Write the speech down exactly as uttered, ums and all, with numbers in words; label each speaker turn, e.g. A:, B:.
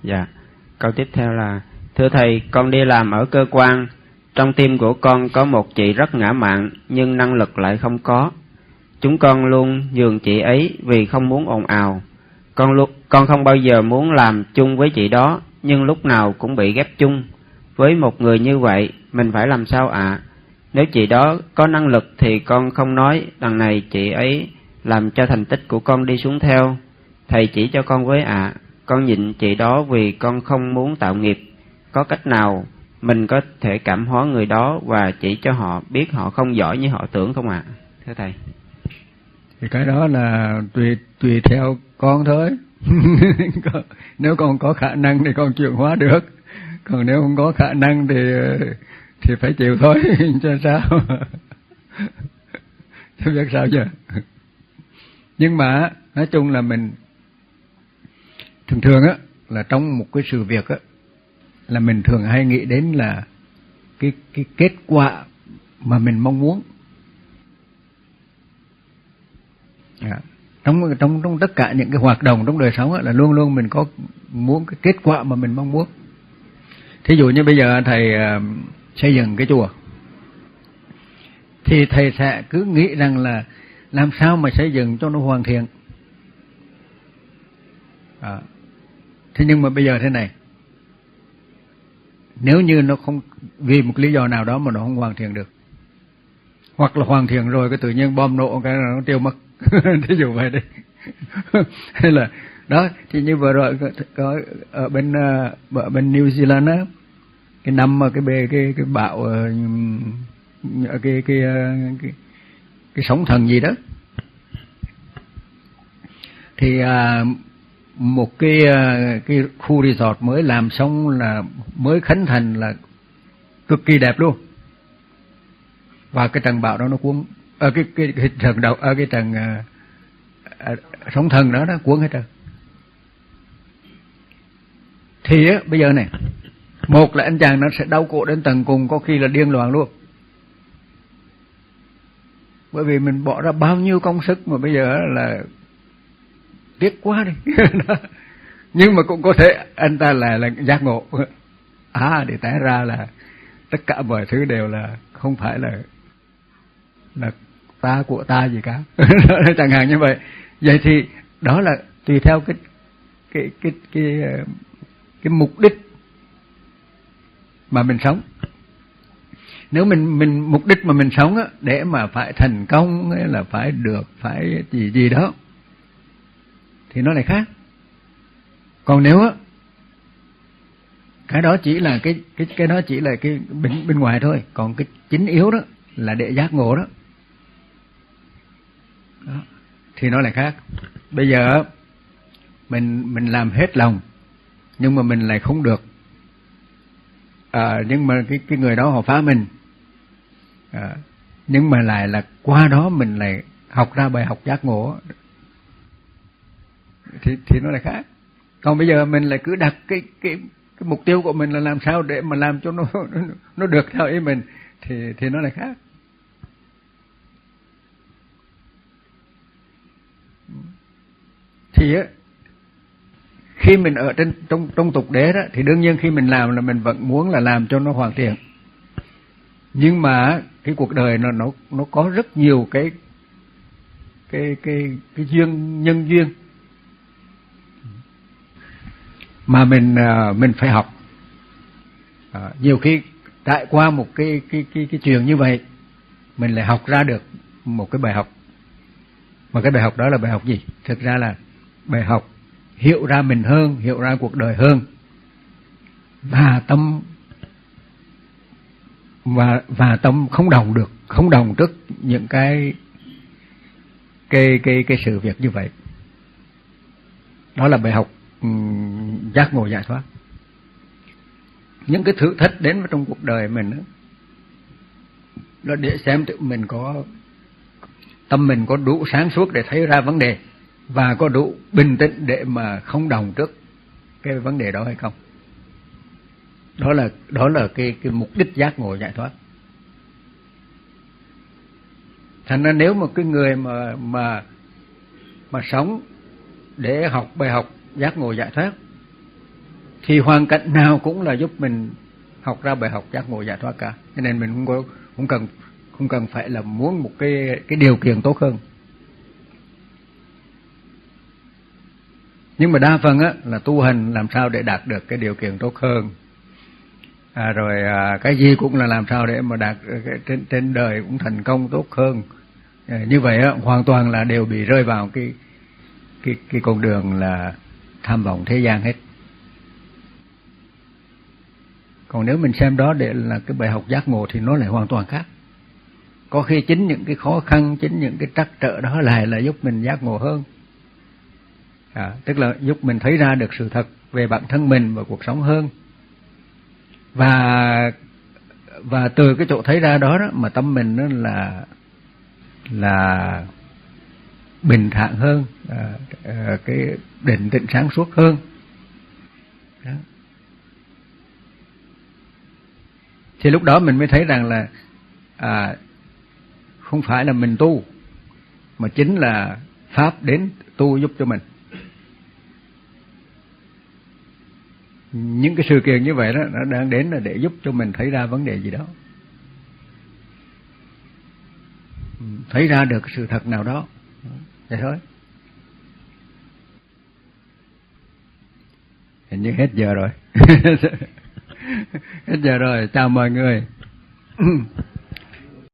A: Dạ. Câu tiếp theo là: thưa thầy, con đi làm ở cơ quan, trong team của con có một chị rất ngã mạn nhưng năng lực lại không có. Chúng con luôn nhường chị ấy vì không muốn ồn ào. Con luôn, con không bao giờ muốn làm chung với chị đó, nhưng lúc nào cũng bị ghép chung. Với một người như vậy, mình phải làm sao ạ? À? Nếu chị đó có năng lực thì con không nói, đằng này chị ấy làm cho thành tích của con đi xuống theo. Thầy chỉ cho con với ạ. À. Con nhịn chị đó vì con không muốn tạo nghiệp. Có cách nào mình có thể cảm hóa người đó và chỉ cho họ biết họ không giỏi như họ tưởng không ạ? À? Thưa thầy.
B: Thì cái đó là tùy tùy theo con thôi. Nếu con có khả năng thì con chuyển hóa được, còn nếu không có khả năng thì thì phải chịu thôi. Cho sao? Chứ biết sao giờ. Nhưng mà nói chung là mình thường thường á, là trong một cái sự việc á, là mình thường hay nghĩ đến là cái cái kết quả mà mình mong muốn. À, trong trong trong tất cả những cái hoạt động trong đời sống á, là luôn luôn mình có muốn cái kết quả mà mình mong muốn. Thí dụ như bây giờ thầy uh, xây dựng cái chùa, thì thầy sẽ cứ nghĩ rằng là làm sao mà xây dựng cho nó hoàn thiện. À, thế nhưng mà bây giờ thế này, nếu như nó không, vì một lý do nào đó mà nó không hoàn thiện được, hoặc là hoàn thiện rồi cái tự nhiên bom nổ cái nó tiêu mất. Thí dụ vậy đi. Hay là đó, thì như vừa rồi có ở bên ở bên New Zealand á, cái năm mà cái bề cái cái bão cái cái cái cái, cái sóng thần gì đó, thì à, một cái cái khu resort mới làm xong, là mới khánh thành, là cực kỳ đẹp luôn. Và cái trận bão đó nó cuốn ở cái cái cái trận đầu ở cái trận uh, sóng thần đó nó cuốn hết trơn. Thì á, bây giờ này, một là anh chàng nó sẽ đau cổ đến tận cùng, có khi là điên loạn luôn. Bởi vì mình bỏ ra bao nhiêu công sức mà bây giờ là tiếc quá đi. Nhưng mà cũng có thể anh ta là là giác ngộ. À, để té ra là tất cả mọi thứ đều là không phải là là ta của ta gì cả. Chẳng hạn như vậy. Vậy thì đó là tùy theo cái cái cái cái cái mục đích mà mình sống. Nếu mình mình mục đích mà mình sống á, để mà phải thành công hay là phải được, phải gì gì đó, thì nó lại khác. Còn nếu á, cái đó chỉ là cái cái cái đó chỉ là cái bên bên ngoài thôi, còn cái chính yếu đó là để giác ngộ đó. Đó, thì nó lại khác. Bây giờ mình mình làm hết lòng, nhưng mà mình lại không được. À, nhưng mà cái cái người đó họ phá mình. À, nhưng mà lại là qua đó mình lại học ra bài học giác ngộ, thì thì nó lại khác. Còn bây giờ mình lại cứ đặt cái cái cái mục tiêu của mình là làm sao để mà làm cho nó nó được theo ý mình, thì thì nó lại khác. Thì á, khi mình ở trên trong trong tục đế đó, thì đương nhiên khi mình làm là mình vẫn muốn là làm cho nó hoàn thiện. Nhưng mà cái cuộc đời nó nó nó có rất nhiều cái cái cái cái duyên, nhân duyên mà mình mình phải học. À, nhiều khi trải qua một cái cái cái cái chuyện như vậy, mình lại học ra được một cái bài học. Mà cái bài học đó là bài học gì? Thực ra là bài học hiểu ra mình hơn, hiểu ra cuộc đời hơn, và tâm và và tâm không đồng được, không đồng trước những cái cái cái cái sự việc như vậy. Đó là bài học um, giác ngộ giải thoát. Những cái thử thách đến trong cuộc đời mình đó, là để xem tự mình có tâm mình có đủ sáng suốt để thấy ra vấn đề, và có đủ bình tĩnh để mà không đồng trước cái vấn đề đó hay không. Đó là đó là cái cái mục đích giác ngộ giải thoát. Thành ra nếu mà cái người mà mà mà sống để học bài học giác ngộ giải thoát, thì hoàn cảnh nào cũng là giúp mình học ra bài học giác ngộ giải thoát cả. Cho nên mình không có không cần không cần phải là muốn một cái cái điều kiện tốt hơn. Nhưng mà đa phần á là tu hành làm sao để đạt được cái điều kiện tốt hơn. À, rồi à, cái gì cũng là làm sao để mà đạt cái, trên trên đời cũng thành công tốt hơn. À, như vậy á, hoàn toàn là đều bị rơi vào cái cái cái con đường là tham vọng thế gian hết. Còn nếu mình xem đó để là cái bài học giác ngộ thì nó lại hoàn toàn khác. Có khi chính những cái khó khăn, chính những cái trắc trở đó lại là giúp mình giác ngộ hơn. À, tức là giúp mình thấy ra được sự thật về bản thân mình và cuộc sống hơn. Và và từ cái chỗ thấy ra đó, đó mà tâm mình nó là là bình thản hơn, à, à, cái định tĩnh sáng suốt hơn. Đó. Thì lúc đó mình mới thấy rằng là à, không phải là mình tu, mà chính là Pháp đến tu giúp cho mình. Những cái sự kiện như vậy đó nó đang đến là để giúp cho mình thấy ra vấn đề gì đó, thấy ra được sự thật nào đó. Vậy thôi. Hình như hết giờ rồi. Hết giờ rồi, chào mọi người.